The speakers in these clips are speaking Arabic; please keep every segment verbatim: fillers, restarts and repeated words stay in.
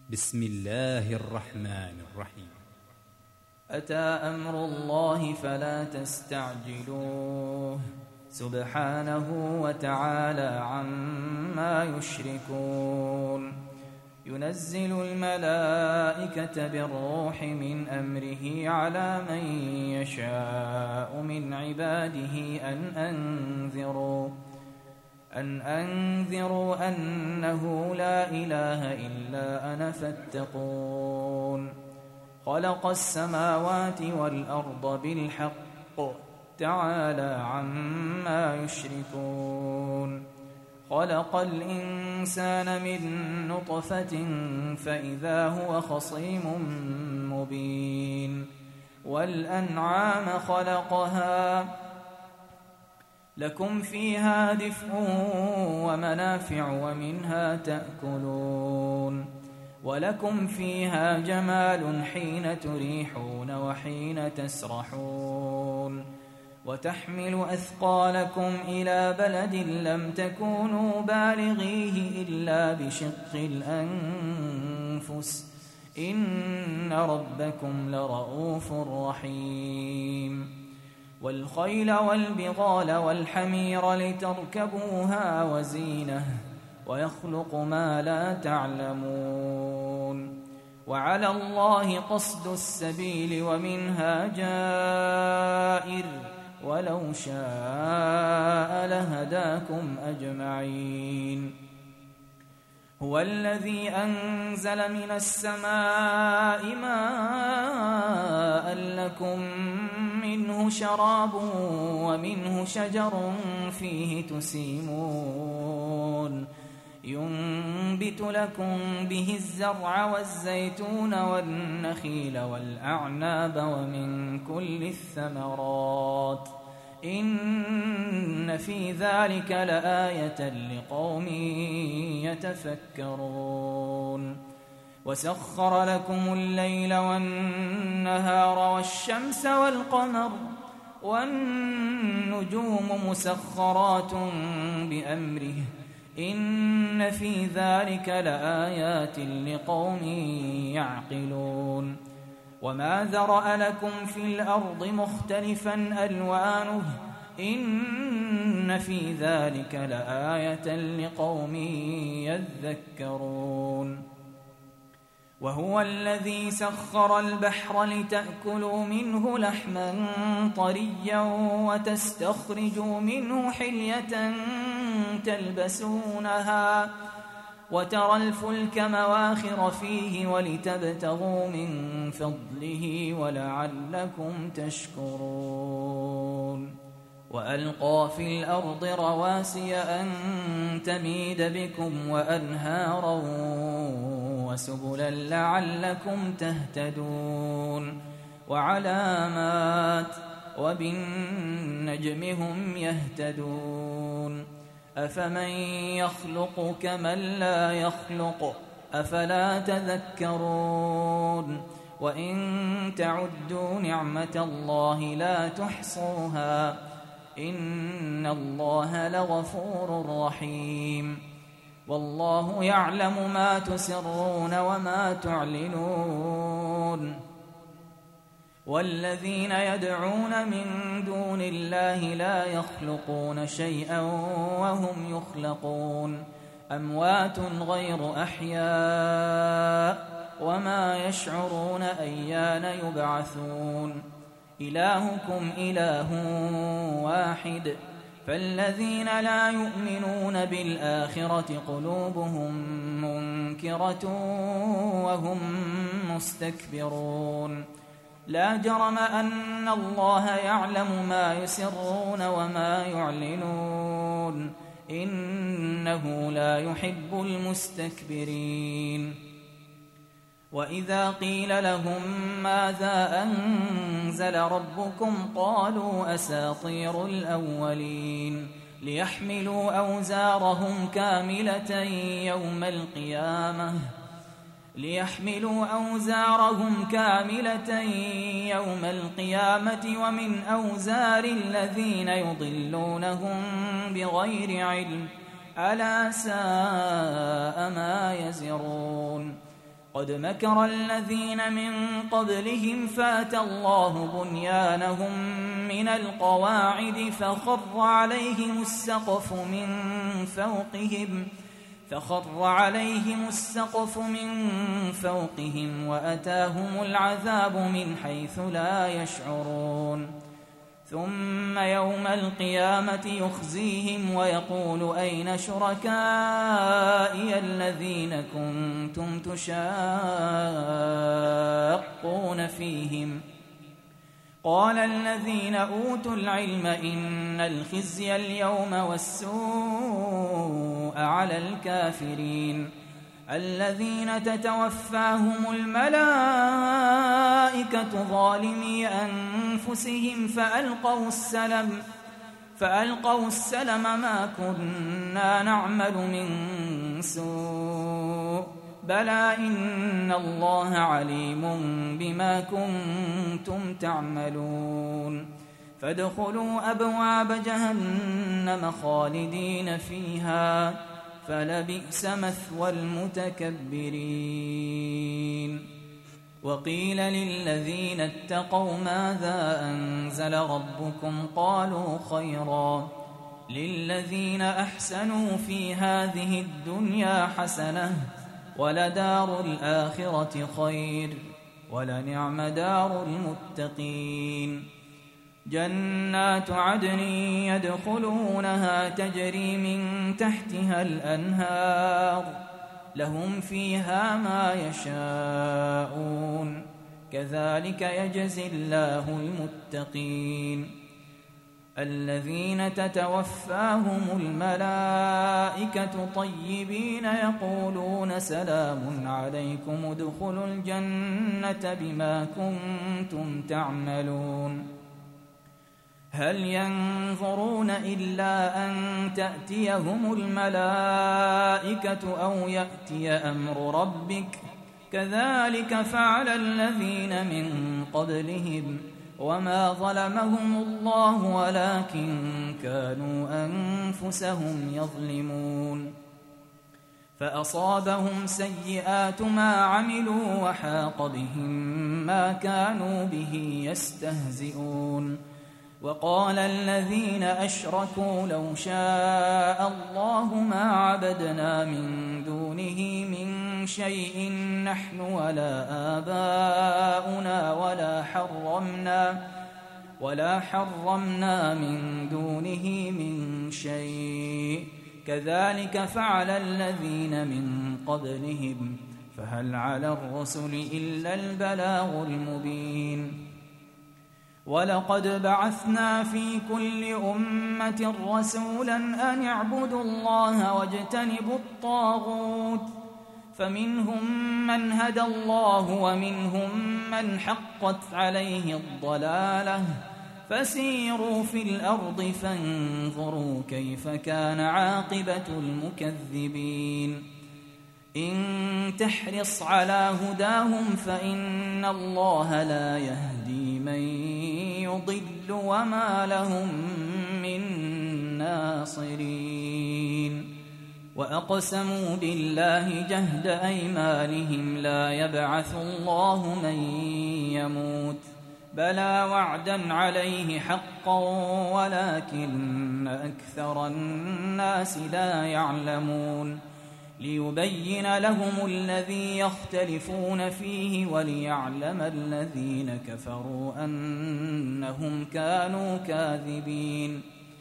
بسم الله الرحمن الرحيم. أتى أمر الله فلا تستعجلوه سبحانه وتعالى عما يشركون. ينزل الملائكة بالروح من أمره على من يشاء من عباده أن أنذروا أن أنذروا أنه لا إله إلا أنا فاتقون. خلق السماوات والأرض بالحق تعالى عما يشركون. خلق الإنسان من نطفة فإذا هو خصيم مبين. والأنعام خلقها لكم فيها دفء ومنافع ومنها تأكلون. ولكم فيها جمال حين تريحون وحين تسرحون. وتحمل أثقالكم إلى بلد لم تكونوا بالغيه إلا بشق الأنفس إن ربكم لرؤوف رحيم. والخيل والبغال والحمير لتركبوها وزينة ويخلق ما لا تعلمون. وعلى الله قصد السبيل ومنها جائر ولو شاء لهداكم أجمعين. هو الذي أنزل من السماء ماء لكم منه شراب ومنه شجر فيه تسيمون. ينبت لكم به الزرع والزيتون والنخيل والأعناب ومن كل الثمرات إن في ذلك لآية لقوم يتفكرون. وسخر لكم الليل والنهار والشمس والقمر والنجوم مسخرات بأمره إن في ذلك لآيات لقوم يعقلون. وما ذرأ لكم في الأرض مختلفا ألوانه إن في ذلك لآية لقوم يذكرون. وهو الذي سخر البحر لتأكلوا منه لحما طريا وتستخرجوا منه حلية تلبسونها وترى الفلك مواخر فيه ولتبتغوا من فضله ولعلكم تشكرون. وألقى في الأرض رواسي أن تميد بكم وأنهارا وسبلا لعلكم تهتدون. وعلامات وبالنجم هم يهتدون. أفمن يخلق كمن لا يخلق أفلا تذكرون. وإن تعدوا نعمة الله لا تحصوها إن الله لغفور رحيم. والله يعلم ما تسرون وما تعلنون. والذين يدعون من دون الله لا يخلقون شيئا وهم يخلقون. أموات غير أحياء وما يشعرون أيان يبعثون. إلهكم إله واحد فالذين لا يؤمنون بالآخرة قلوبهم منكرة وهم مستكبرون. لا جرم أن الله يعلم ما يسرون وما يعلنون إنه لا يحب المستكبرين. وإذا قيل لهم ماذا أنزل ربكم قالوا أساطير الأولين ليحملوا أوزارهم كاملة يوم القيامة ليحملوا أوزارهم كاملة يوم القيامة ومن أوزار الذين يضلونهم بغير علم ألا ساء ما يزرون. قد مكر الذين من قبلهم فأتى الله بنيانهم من القواعد فخر عليهم السقف من فوقهم فخر عليهم السقف من فوقهم وأتاهم العذاب من حيث لا يشعرون ثم يوم القيامة يخزيهم ويقول أين شركائي الذين كنتم تشاقون فيهم قال الذين أوتوا العلم إن الخزي اليوم والسوء على الكافرين الذين تتوفاهم الملائكة ظالمي أنفسهم فألقوا السلم فألقوا السلم ما كنا نعمل من سوء بلى إن الله عليم بما كنتم تعملون فادخلوا أبواب جهنم خالدين فيها فلبئس مثوى المتكبرين وقيل للذين اتقوا ماذا أنزل ربكم قالوا خيرا للذين أحسنوا في هذه الدنيا حسنة ولدار الآخرة خير ولنعم دار المتقين جنات عدن يدخلونها تجري من تحتها الأنهار لهم فيها ما يشاءون كذلك يجزي الله المتقين الذين تتوفاهم الملائكة طيبين يقولون سلام عليكم ادخلوا الجنة بما كنتم تعملون هل ينظرون إلا أن تأتيهم الملائكة أو يأتي أمر ربك كذلك فعل الذين من قبلهم وما ظلمهم الله ولكن كانوا أنفسهم يظلمون فأصابهم سيئات ما عملوا وحاق بهم ما كانوا به يستهزئون وقال الذين أشركوا لو شاء الله ما عبدنا من دونه من شيء نحن ولا آباؤنا ولا حرمنا ولا حرمنا من دونه من شيء كذلك فعل الذين من قبلهم فهل على الرسل إلا البلاغ المبين ولقد بعثنا في كل أمة رسولا أن اعبدوا الله واجتنبوا الطاغوت فمنهم من هدى الله ومنهم من حقت عليه الضلالة فسيروا في الأرض فانظروا كيف كان عاقبة المكذبين إن تحرص على هداهم فإن الله لا يهدي من يضل وما لهم من ناصرين وأقسموا بالله جهد أيمانهم لا يبعث الله من يموت بلى وعدا عليه حقا ولكن أكثر الناس لا يعلمون ليبين لهم الذي يختلفون فيه وليعلم الذين كفروا أنهم كانوا كاذبين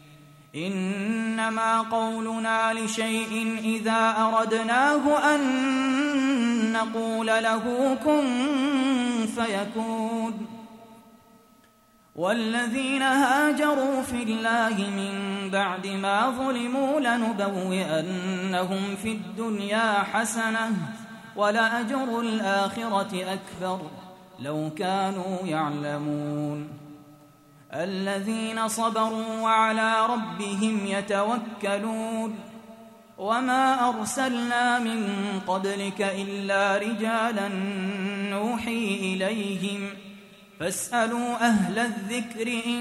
إنما قولنا لشيء إذا أردناه أن نقول له كن فيكون والذين هاجروا في الله من بعد ما ظلموا لنبوئنهم في الدنيا حسنة ولأجر الآخرة أكبر لو كانوا يعلمون الذين صبروا وعلى ربهم يتوكلون وما أرسلنا من قبلك إلا رجالا نوحي إليهم فاسألوا أهل الذكر إن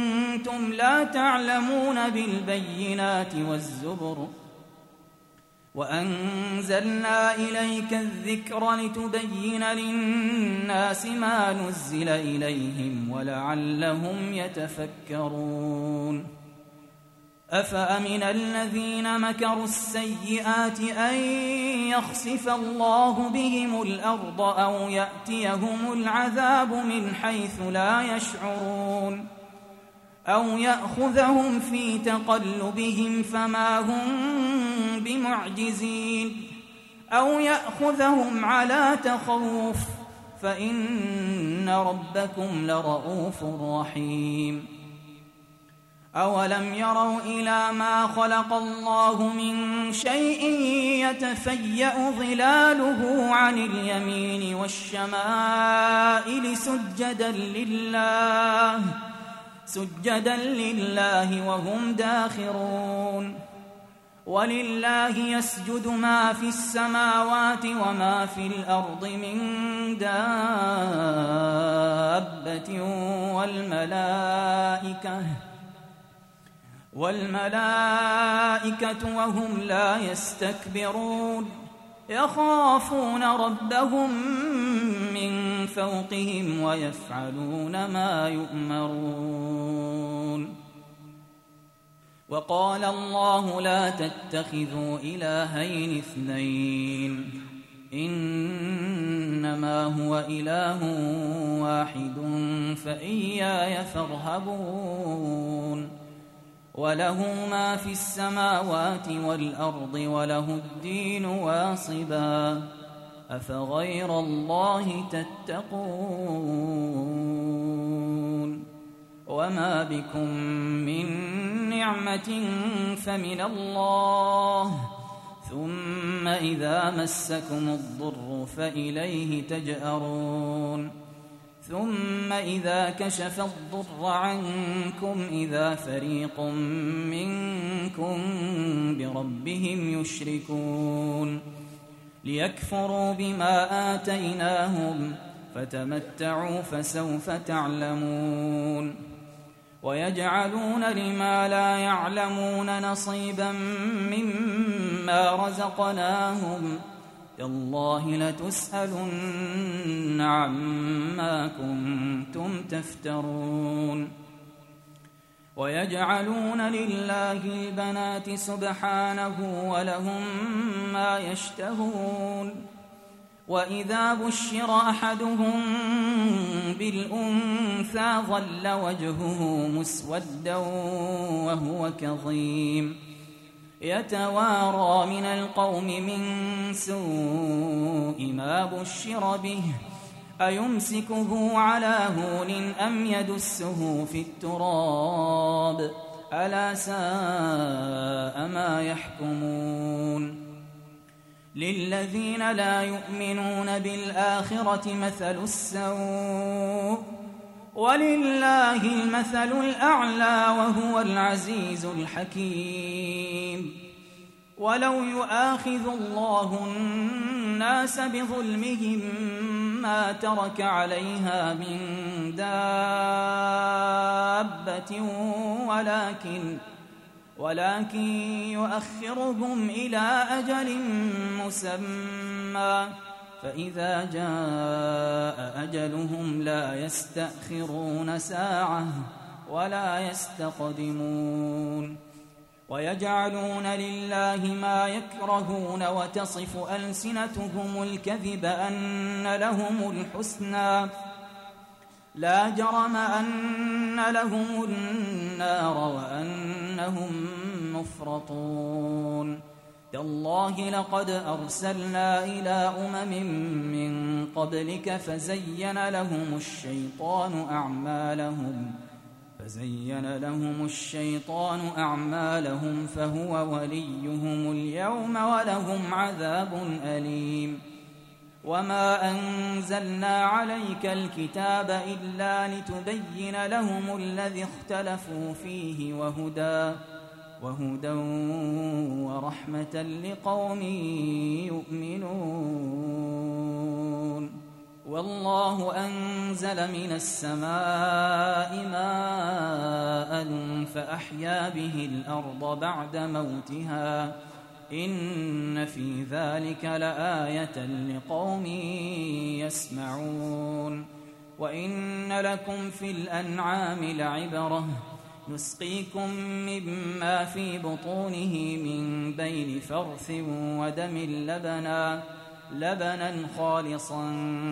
كنتم لا تعلمون بالبينات والزبر وأنزلنا إليك الذكر لتبين للناس ما نزل إليهم ولعلهم يتفكرون أفأمن الذين مكروا السيئات أن يخسف الله بهم الأرض أو يأتيهم العذاب من حيث لا يشعرون أو يأخذهم في تقلبهم فما هم بمعجزين أو يأخذهم على تخوف فإن ربكم لرؤوف رحيم أولم يروا إلى ما خلق الله من شيء يتفيأ ظلاله عن اليمين والشمائل سجدا لله سجدا لله وهم داخرون ولله يسجد ما في السماوات وما في الأرض من دابة والملائكة والملائكة وهم لا يستكبرون يخافون ربهم من فوقهم ويفعلون ما يؤمرون وقال الله لا تتخذوا إلهين اثنين إنما هو إله واحد فإياي فارهبون وله ما في السماوات والأرض وله الدين واصبا أفغير الله تتقون وما بكم من نعمة فمن الله ثم إذا مسكم الضر فإليه تجأرون ثم إذا كشف الضر عنكم إذا فريق منكم بربهم يشركون ليكفروا بما آتيناهم فتمتعوا فسوف تعلمون ويجعلون لما لا يعلمون نصيبا مما رزقناهم تالله لتسألن عما كنتم تفترون ويجعلون لله البنات سبحانه ولهم ما يشتهون وإذا بشر أحدهم بالأنثى ظل وجهه مسودا وهو كظيم يتوارى من القوم من سوء ما بشر به أيمسكه على هون أم يدسه في التراب ألا ساء ما يحكمون للذين لا يؤمنون بالآخرة مثل السوء ولله المثل الأعلى وهو العزيز الحكيم ولو يؤاخذ الله الناس بظلمهم ما ترك عليها من دابة ولكن ولكن يؤخرهم إلى أجل مسمى فإذا جاء أجلهم لا يستأخرون ساعة ولا يستقدمون ويجعلون لله ما يكرهون وتصف ألسنتهم الكذب أن لهم الحسنى لا جرم أن لهم النار وأنهم مفرطون تالله لقد أرسلنا إلى أمم من قبلك فزين لهم الشيطان أعمالهم فزين لهم الشيطان أعمالهم فهو وليهم اليوم ولهم عذاب أليم وما أنزلنا عليك الكتاب إلا لتبين لهم الذي اختلفوا فيه وهدى وهدى ورحمة لقوم يؤمنون والله أنزل من السماء ماء فأحيا به الأرض بعد موتها إن في ذلك لآية لقوم يسمعون. وإن لكم في الأنعام لعبرة نسقيكم مما في بطونه من بين فرث ودم لبنا لبنا خالصا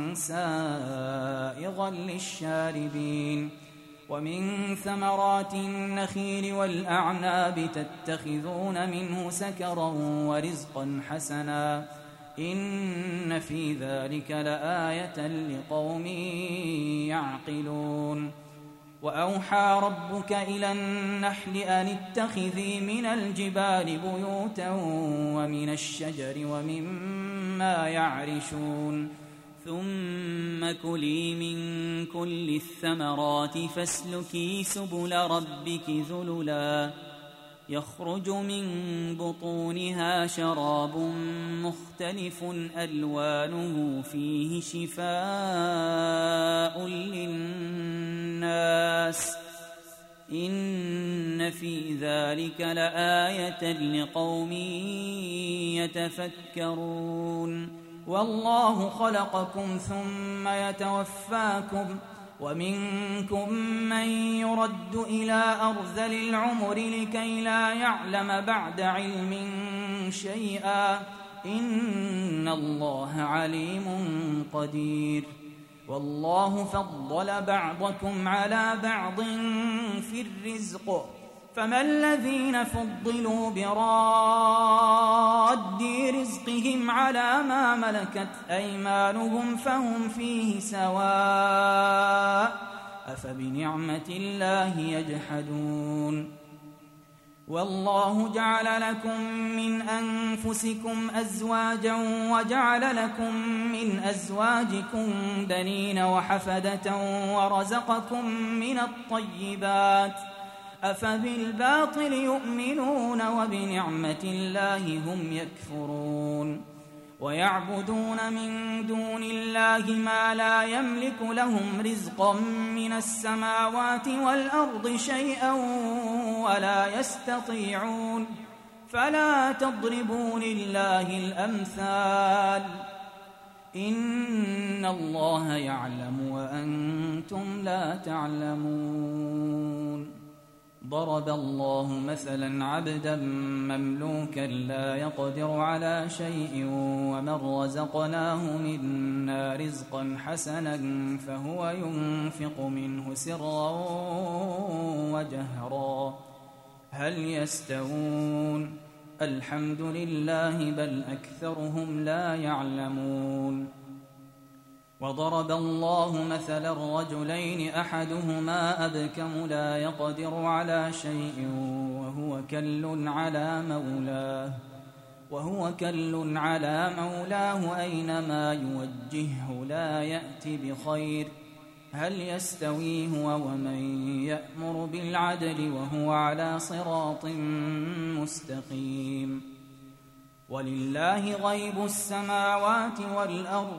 سائغا للشاربين. ومن ثمرات النخيل والأعناب تتخذون منه سكرا ورزقا حسنا إن في ذلك لآية لقوم يعقلون. وأوحى ربك إلى النحل أن اتخذي من الجبال بيوتا ومن الشجر ومما يعرشون ثم كلي من كل الثمرات فاسلكي سبل ربك ذللا يخرج من بطونها شراب مختلف ألوانه فيه شفاء للناس إن في ذلك لآية لقوم يتفكرون. والله خلقكم ثم يتوفاكم ومنكم من يرد إلى أرذل العمر لكي لا يعلم بعد علم شيئا إن الله عليم قدير. والله فضل بعضكم على بعض في الرزق فما الذين فضلوا براد رزقهم على ما ملكت أيمانهم فهم فيه سواء أفبنعمة الله يجحدون. والله جعل لكم من أنفسكم أزواجا وجعل لكم من أزواجكم بنين وحفدة ورزقكم من الطيبات أفبالباطل يؤمنون وبنعمة الله هم يكفرون. ويعبدون من دون الله ما لا يملك لهم رزقا من السماوات والأرض شيئا ولا يستطيعون فلا تضربوا لله الأمثال إن الله يعلم وأنتم لا تعلمون. ضرب الله مثلا عبدا مملوكا لا يقدر على شيء ومن رزقناه منا رزقا حسنا فهو ينفق منه سرا وجهرا هل يستوون الحمد لله بل أكثرهم لا يعلمون. وضرب الله مثلا رجلين أحدهما أبكم لا يقدر على شيء وهو كل على مولاه وهو كل على مولاه أينما يوجهه لا يأتي بخير هل يستوي هو ومن يأمر بالعدل وهو على صراط مستقيم. ولله غيب السماوات والأرض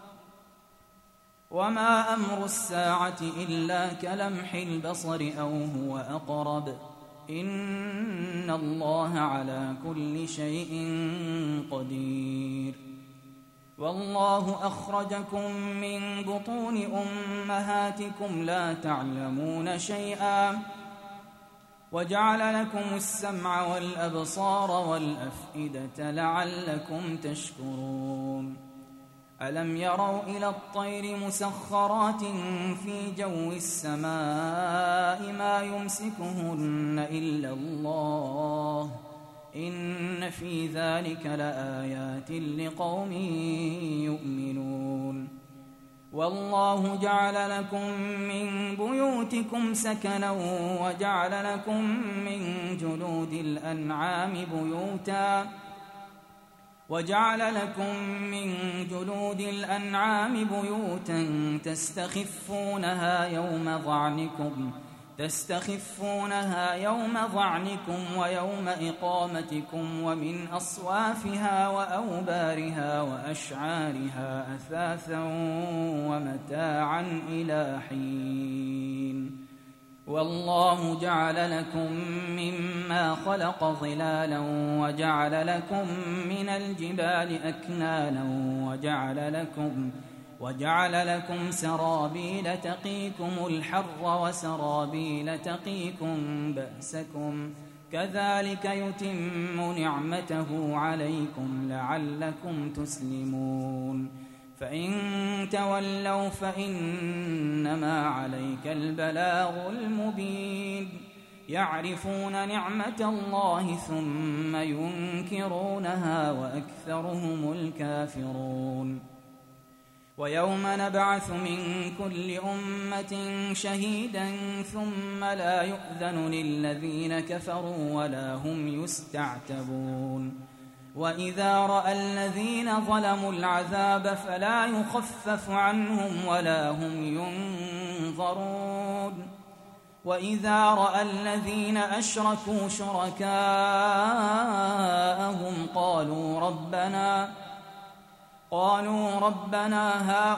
وما أمر الساعة إلا كلمح البصر أو هو أقرب إن الله على كل شيء قدير. والله أخرجكم من بطون أمهاتكم لا تعلمون شيئا وجعل لكم السمع والأبصار والأفئدة لعلكم تشكرون. ألم يروا إلى الطير مسخرات في جو السماء ما يمسكهن إلا الله إن في ذلك لآيات لقوم يؤمنون. والله جعل لكم من بيوتكم سكنا وجعل لكم من جلود الأنعام بيوتا وجعل لكم من جلود الأنعام بيوتا تستخفونها يوم ظعنكم تستخفونها يوم ظعنكم ويوم إقامتكم ومن أصوافها وأوبارها وأشعارها أثاثا ومتاعا إلى حين. والله جعل لكم مما خلق ظلالا وجعل لكم من الجبال أكنانا وجعل لكم وجعل لكم سرابيل تقيكم الحر وسرابيل تقيكم بأسكم كذلك يتم نعمته عليكم لعلكم تسلمون فإن تولوا فإنما عليك البلاغ المبين يعرفون نعمة الله ثم ينكرونها وأكثرهم الكافرون ويوم نبعث من كل أمة شهيدا ثم لا يؤذن للذين كفروا ولا هم يستعتبون وإذا رأى الذين ظلموا العذاب فلا يخفف عنهم ولا هم ينظرون وإذا رأى الذين أشركوا شركاءهم قالوا ربنا قالوا ربنا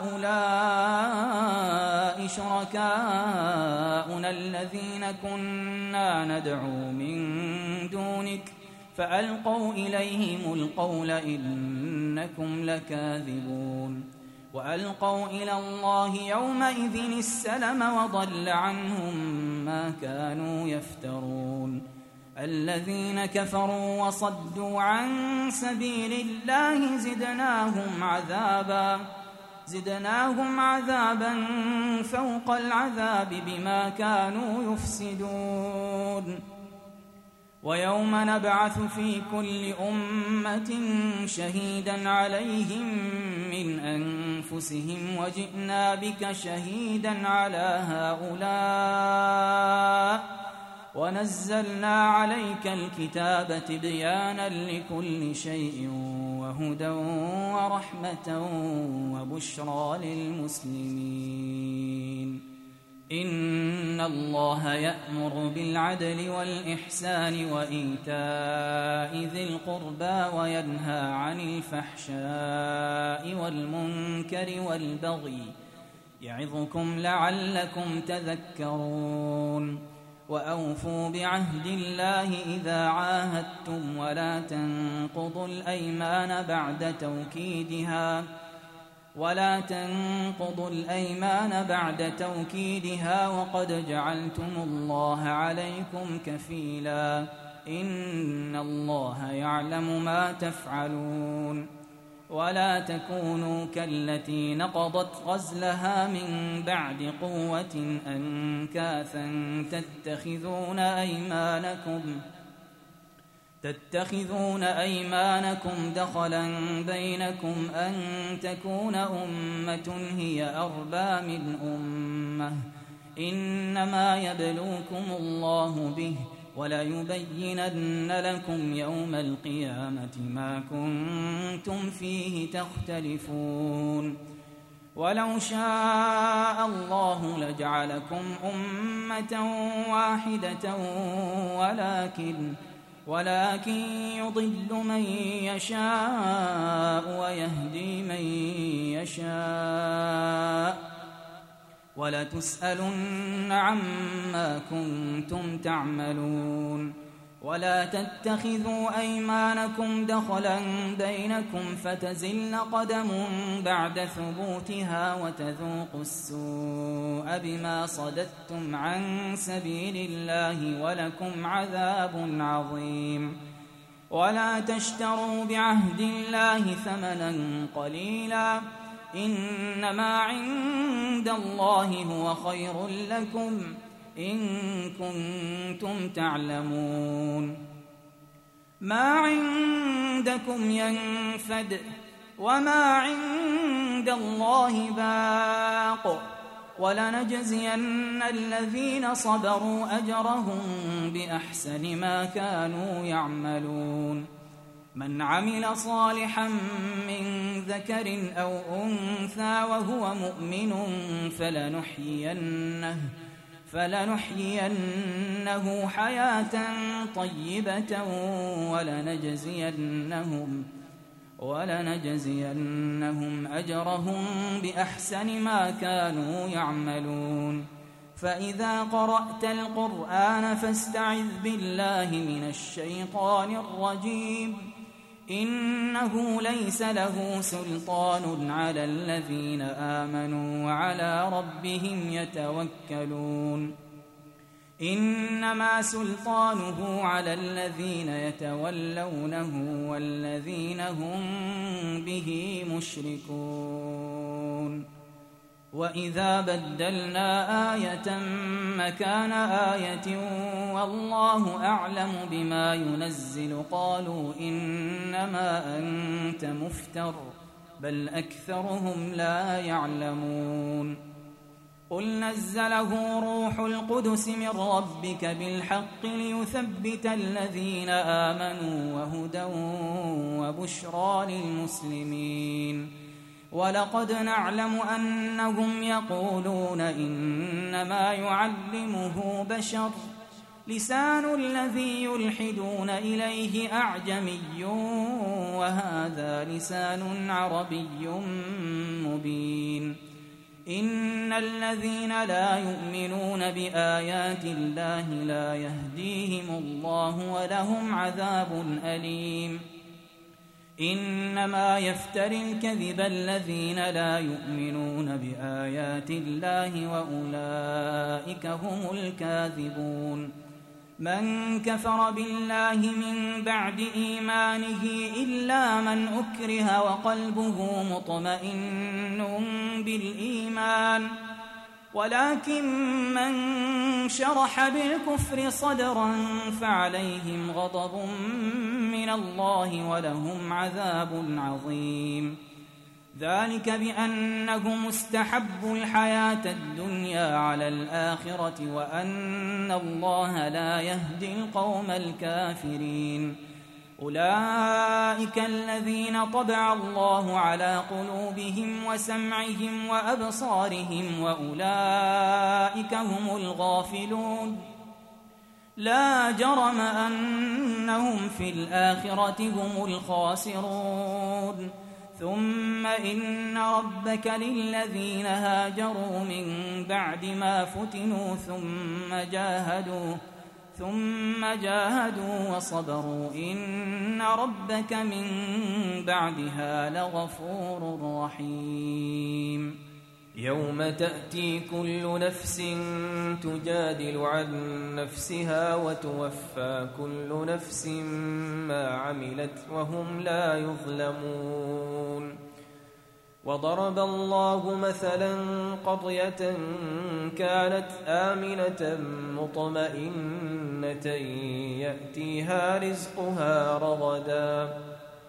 هؤلاء شركاؤنا الذين كنا ندعو من دونك فألقوا إليهم القول إنكم لكاذبون وألقوا إلى الله يومئذ السلم وضل عنهم ما كانوا يفترون الذين كفروا وصدوا عن سبيل الله زدناهم عذابا زدناهم عذابا فوق العذاب بما كانوا يفسدون ويوم نبعث في كل أمة شهيدا عليهم من أنفسهم وجئنا بك شهيدا على هؤلاء ونزلنا عليك الكتاب تبيانا لكل شيء وهدى ورحمة وبشرى للمسلمين إن الله يأمر بالعدل والإحسان وإيتاء ذي القربى وينهى عن الفحشاء والمنكر والبغي يعظكم لعلكم تذكرون وأوفوا بعهد الله إذا عاهدتم ولا تنقضوا الأيمان بعد توكيدها ولا تنقضوا الأيمان بعد توكيدها وقد جعلتم الله عليكم كفيلا إن الله يعلم ما تفعلون ولا تكونوا كالتي نقضت غزلها من بعد قوة أنكاثا تتخذون أيمانكم تتخذون أيمانكم دخلا بينكم أن تكون أمة هي أربى من أمة إنما يبلوكم الله به وليبينن لكم يوم القيامة ما كنتم فيه تختلفون ولو شاء الله لجعلكم أمة واحدة ولكن ولكن يضل من يشاء ويهدي من يشاء ولتسألن عما كنتم تعملون ولا تتخذوا أيمانكم دخلا بينكم فتزل قدم بعد ثبوتها وتذوقوا السوء بما صددتم عن سبيل الله ولكم عذاب عظيم ولا تشتروا بعهد الله ثمنا قليلا إنما عند الله هو خير لكم إن كنتم تعلمون ما عندكم ينفد وما عند الله باق ولنجزين الذين صبروا أجرهم بأحسن ما كانوا يعملون من عمل صالحا من ذكر أو أنثى وهو مؤمن فلنحيينه فلنحيينه حياة طيبة ولنجزينهم ولنجزينهم أجرهم بأحسن ما كانوا يعملون فإذا قرأت القرآن فاستعذ بالله من الشيطان الرجيم إنه ليس له سلطان على الذين آمنوا وعلى ربهم يتوكلون إنما سلطانه على الذين يتولونه والذين هم به مشركون وإذا بدلنا آية مكان آية والله أعلم بما ينزل قالوا إنما أنت مفتر بل أكثرهم لا يعلمون قل نزله روح القدس من ربك بالحق ليثبت الذين آمنوا وهدى وبشرى للمسلمين ولقد نعلم أنهم يقولون إنما يعلمه بشر لسان الذي يلحدون إليه أعجمي وهذا لسان عربي مبين إن الذين لا يؤمنون بآيات الله لا يهديهم الله ولهم عذاب أليم إنما يفتري الكذب الذين لا يؤمنون بآيات الله وأولئك هم الكاذبون من كفر بالله من بعد إيمانه إلا من أكره وقلبه مطمئن بالإيمان ولكن من شرح بالكفر صدرا فعليهم غضب من الله ولهم عذاب عظيم ذلك بأنهم استحبوا الحياة الدنيا على الآخرة وأن الله لا يهدي القوم الكافرين أولئك الذين طبع الله على قلوبهم وسمعهم وأبصارهم وأولئك هم الغافلون لا جرم أنهم في الآخرة هم الخاسرون ثم إن ربك للذين هاجروا من بعد ما فتنوا ثم جاهدوا ثم جاهدوا وصبروا إن ربك من بعدها لغفور رحيم يوم تأتي كل نفس تجادل عن نفسها وتوفى كل نفس ما عملت وهم لا يظلمون وضرب الله مثلا قرية كانت آمنة مطمئنة يأتيها رزقها رغدا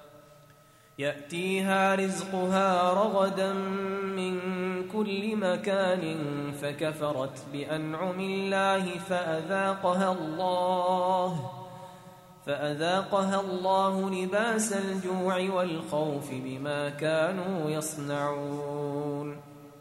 يأتيها رزقها رغدا من كل مكان فكفرت بأنعم الله فأذاقها الله فأذاقها الله لباس الجوع والخوف بما كانوا يصنعون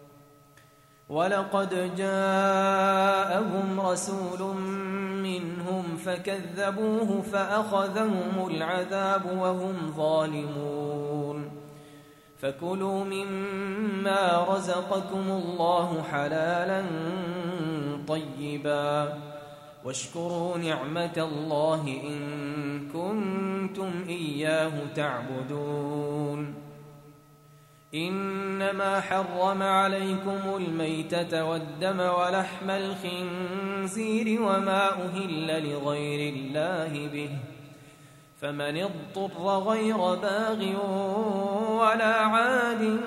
ولقد جاءهم رسول منهم فكذبوه فأخذهم العذاب وهم ظالمون فكلوا مما رزقكم الله حلالا طيبا واشكروا نعمة الله إن كنتم إياه تعبدون إنما حرم عليكم الميتة والدم ولحم الخنزير وما أهل لغير الله به فمن اضطر غير باغ ولا عاد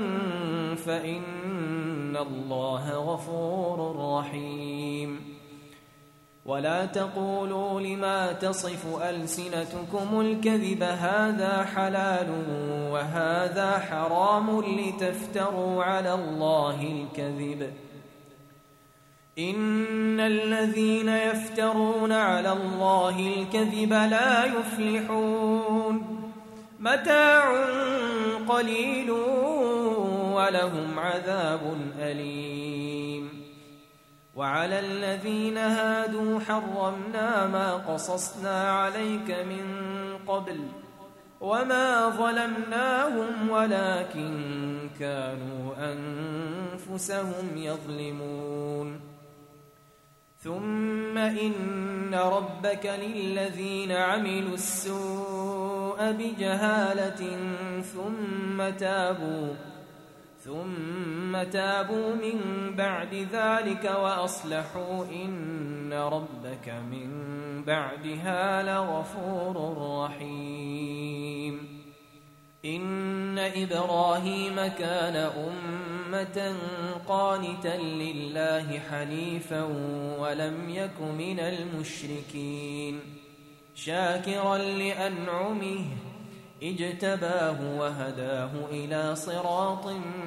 فإن الله غفور رحيم ولا تقولوا لما تصف ألسنتكم الكذب هذا حلال وهذا حرام لتفتروا على الله الكذب إن الذين يفترون على الله الكذب لا يفلحون متاع قليل ولهم عذاب أليم وعلى الذين هادوا حرمنا ما قصصنا عليك من قبل وما ظلمناهم ولكن كانوا أنفسهم يظلمون ثم إن ربك للذين عملوا السوء بجهالة ثم تابوا ثم تابوا من بعد ذلك وأصلحوا إن ربك من بعدها لغفور رحيم. إن إبراهيم كان أمة قانتا لله حنيفا ولم يك من المشركين شاكرا لأنعمه اجتباه وهداه إلى صراط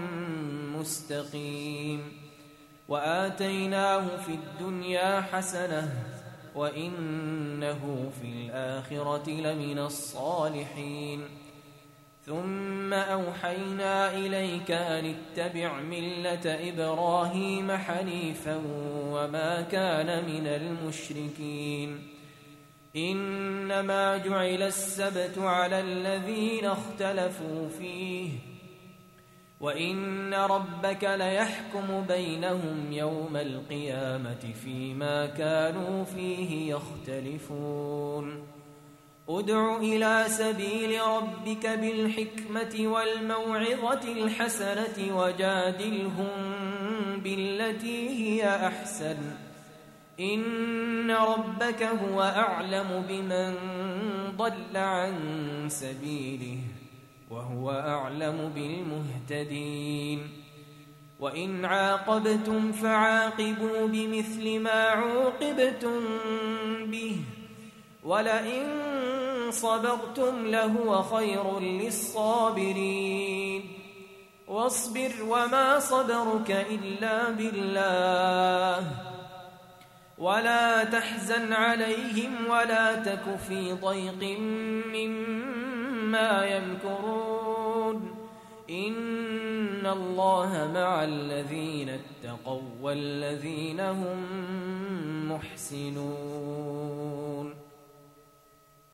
مستقيم. وآتيناه في الدنيا حسنة وإنه في الآخرة لمن الصالحين. ثم أوحينا إليك أن اتبع ملة إبراهيم حنيفا وما كان من المشركين. إنما جعل السبت على الذين اختلفوا فيه وإن ربك ليحكم بينهم يوم القيامة فيما كانوا فيه يختلفون. ادع إلى سبيل ربك بالحكمة والموعظة الحسنة وجادلهم بالتي هي أحسن إن ربك هو أعلم بمن ضل عن سبيله وهو أعلم بالمهتدين. وإن عاقبتم فعاقبوا بمثل ما عوقبتم به ولئن صبرتم لهو خير للصابرين. واصبر وما صبرك إلا بالله ولا تحزن عليهم ولا تك في ضيق مما يمكرون. إن الله مع الذين اتقوا والذين هم محسنون.